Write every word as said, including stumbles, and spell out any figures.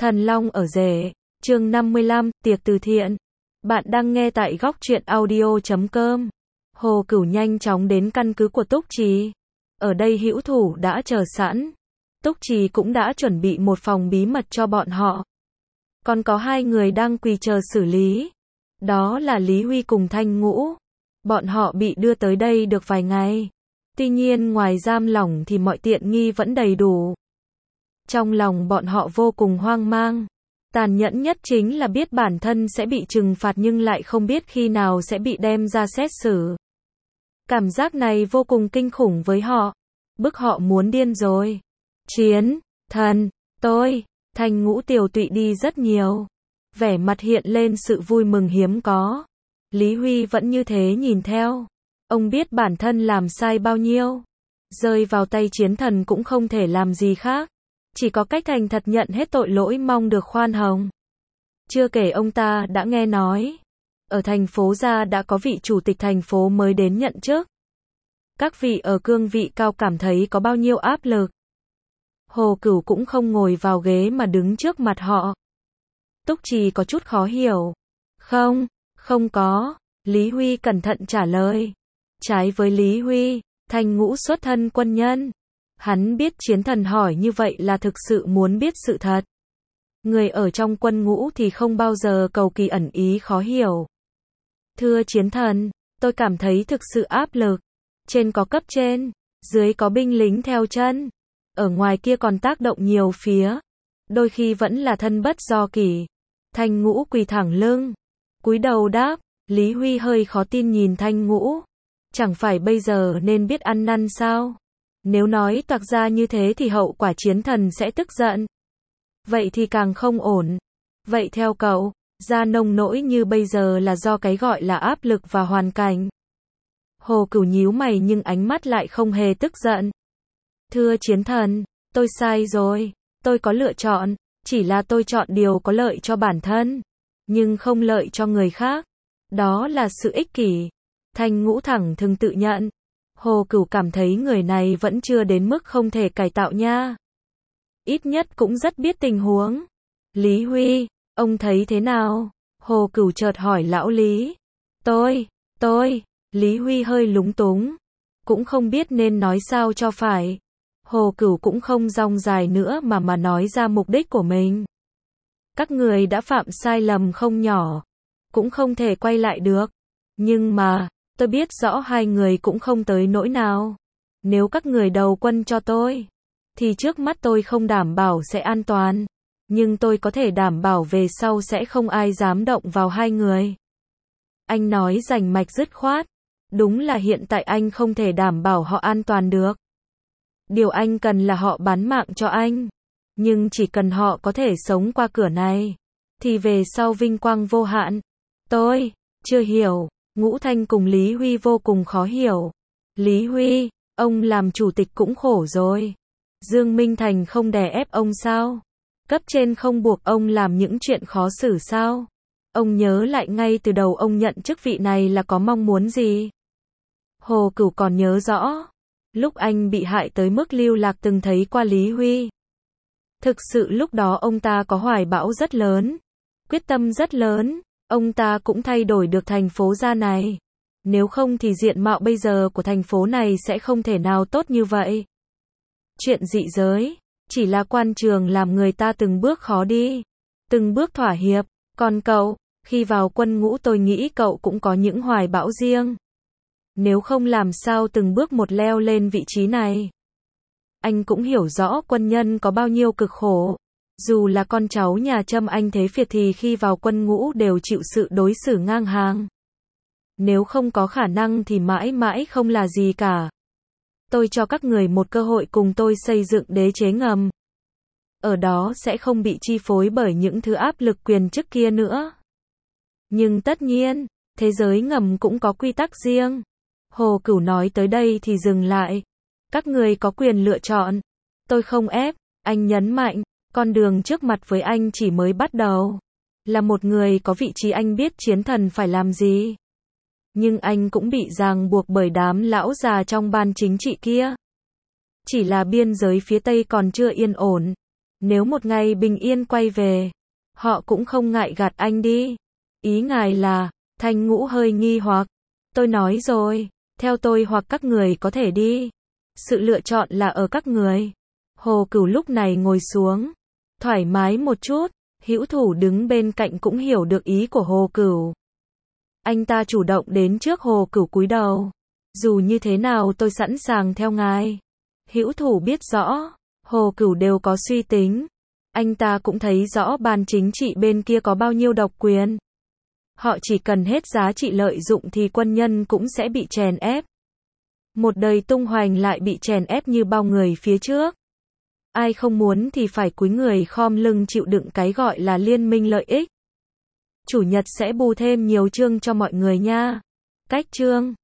Thần Long ở rể, chương năm mươi lăm, tiệc từ thiện. Bạn đang nghe tại góc truyện audio chấm com. Hồ Cửu nhanh chóng đến căn cứ của Túc Trì. Ở đây hữu thủ đã chờ sẵn. Túc Trì cũng đã chuẩn bị một phòng bí mật cho bọn họ. Còn có hai người đang quỳ chờ xử lý. Đó là Lý Huy cùng Thanh Ngũ. Bọn họ bị đưa tới đây được vài ngày. Tuy nhiên ngoài giam lỏng thì mọi tiện nghi vẫn đầy đủ. Trong lòng bọn họ vô cùng hoang mang. Tàn nhẫn nhất chính là biết bản thân sẽ bị trừng phạt nhưng lại không biết khi nào sẽ bị đem ra xét xử. Cảm giác này vô cùng kinh khủng với họ. Bức họ muốn điên rồi. Chiến, thần, tôi, Thanh Ngũ tiều tụy đi rất nhiều. Vẻ mặt hiện lên sự vui mừng hiếm có. Lý Huy vẫn như thế nhìn theo. Ông biết bản thân làm sai bao nhiêu. Rơi vào tay chiến thần cũng không thể làm gì khác. Chỉ có cách thành thật nhận hết tội lỗi mong được khoan hồng. Chưa kể ông ta đã nghe nói. Ở thành phố Gia đã có vị chủ tịch thành phố mới đến nhận chức. Các vị ở cương vị cao cảm thấy có bao nhiêu áp lực. Hồ Cửu cũng không ngồi vào ghế mà đứng trước mặt họ. Túc Trì có chút khó hiểu. Không, không có. Lý Huy cẩn thận trả lời. Trái với Lý Huy, Thanh Ngũ xuất thân quân nhân. Hắn biết chiến thần hỏi như vậy là thực sự muốn biết sự thật. Người ở trong quân ngũ thì không bao giờ cầu kỳ ẩn ý khó hiểu. Thưa chiến thần, tôi cảm thấy thực sự áp lực. Trên có cấp trên, dưới có binh lính theo chân. Ở ngoài kia còn tác động nhiều phía. Đôi khi vẫn là thân bất do kỷ. Thanh Ngũ quỳ thẳng lưng. Cúi đầu đáp. Lý Huy hơi khó tin nhìn Thanh Ngũ. Chẳng phải bây giờ nên biết ăn năn sao? Nếu nói toạc ra như thế thì hậu quả chiến thần sẽ tức giận. Vậy thì càng không ổn. Vậy theo cậu, ra nông nỗi như bây giờ là do cái gọi là áp lực và hoàn cảnh. Hồ Cửu nhíu mày nhưng ánh mắt lại không hề tức giận. Thưa chiến thần, tôi sai rồi. Tôi có lựa chọn. Chỉ là tôi chọn điều có lợi cho bản thân. Nhưng không lợi cho người khác. Đó là sự ích kỷ. Thanh Ngũ thẳng thừng tự nhận. Hồ Cửu cảm thấy người này vẫn chưa đến mức không thể cải tạo nha. Ít nhất cũng rất biết tình huống. Lý Huy, ông thấy thế nào? Hồ Cửu chợt hỏi lão Lý. Tôi, tôi, Lý Huy hơi lúng túng. Cũng không biết nên nói sao cho phải. Hồ Cửu cũng không rong dài nữa mà mà nói ra mục đích của mình. Các người đã phạm sai lầm không nhỏ. Cũng không thể quay lại được. Nhưng mà, tôi biết rõ hai người cũng không tới nỗi nào. Nếu các người đầu quân cho tôi, thì trước mắt tôi không đảm bảo sẽ an toàn. Nhưng tôi có thể đảm bảo về sau sẽ không ai dám động vào hai người. Anh nói rành mạch dứt khoát. Đúng là hiện tại anh không thể đảm bảo họ an toàn được. Điều anh cần là họ bán mạng cho anh. Nhưng chỉ cần họ có thể sống qua cửa này, thì về sau vinh quang vô hạn. Tôi, chưa hiểu. Ngũ Thanh cùng Lý Huy vô cùng khó hiểu. Lý Huy, ông làm chủ tịch cũng khổ rồi. Dương Minh Thành không đè ép ông sao? Cấp trên không buộc ông làm những chuyện khó xử sao? Ông nhớ lại ngay từ đầu ông nhận chức vị này là có mong muốn gì? Hồ Cửu còn nhớ rõ. Lúc anh bị hại tới mức lưu lạc từng thấy qua Lý Huy. Thực sự lúc đó ông ta có hoài bão rất lớn. Quyết tâm rất lớn. Ông ta cũng thay đổi được thành phố Gia này. Nếu không thì diện mạo bây giờ của thành phố này sẽ không thể nào tốt như vậy. Chuyện dị giới, chỉ là quan trường làm người ta từng bước khó đi. Từng bước thỏa hiệp. Còn cậu, khi vào quân ngũ tôi nghĩ cậu cũng có những hoài bão riêng. Nếu không làm sao từng bước một leo lên vị trí này. Anh cũng hiểu rõ quân nhân có bao nhiêu cực khổ. Dù là con cháu nhà Trâm Anh Thế Việt thì khi vào quân ngũ đều chịu sự đối xử ngang hàng. Nếu không có khả năng thì mãi mãi không là gì cả. Tôi cho các người một cơ hội cùng tôi xây dựng đế chế ngầm. Ở đó sẽ không bị chi phối bởi những thứ áp lực quyền chức kia nữa. Nhưng tất nhiên, thế giới ngầm cũng có quy tắc riêng. Hồ Cửu nói tới đây thì dừng lại. Các người có quyền lựa chọn. Tôi không ép, anh nhấn mạnh. Con đường trước mặt với anh chỉ mới bắt đầu. Là một người có vị trí anh biết chiến thần phải làm gì. Nhưng anh cũng bị ràng buộc bởi đám lão già trong ban chính trị kia. Chỉ là biên giới phía Tây còn chưa yên ổn. Nếu một ngày bình yên quay về, họ cũng không ngại gạt anh đi. Ý ngài là, Thanh Ngũ hơi nghi hoặc. Tôi nói rồi, theo tôi hoặc các người có thể đi. Sự lựa chọn là ở các người. Hồ Cửu lúc này ngồi xuống, thoải mái một chút. Hữu Thủ đứng bên cạnh cũng hiểu được ý của Hồ Cửu. Anh ta chủ động đến trước. Hồ Cửu cúi đầu. Dù như thế nào tôi sẵn sàng theo ngài. Hữu Thủ biết rõ, Hồ Cửu đều có suy tính. Anh ta cũng thấy rõ ban chính trị bên kia có bao nhiêu độc quyền. Họ chỉ cần hết giá trị lợi dụng thì quân nhân cũng sẽ bị chèn ép. Một đời tung hoành lại bị chèn ép như bao người phía trước. Ai không muốn thì phải cúi người khom lưng chịu đựng cái gọi là liên minh lợi ích. Chủ nhật sẽ bù thêm nhiều chương cho mọi người nha. Cách chương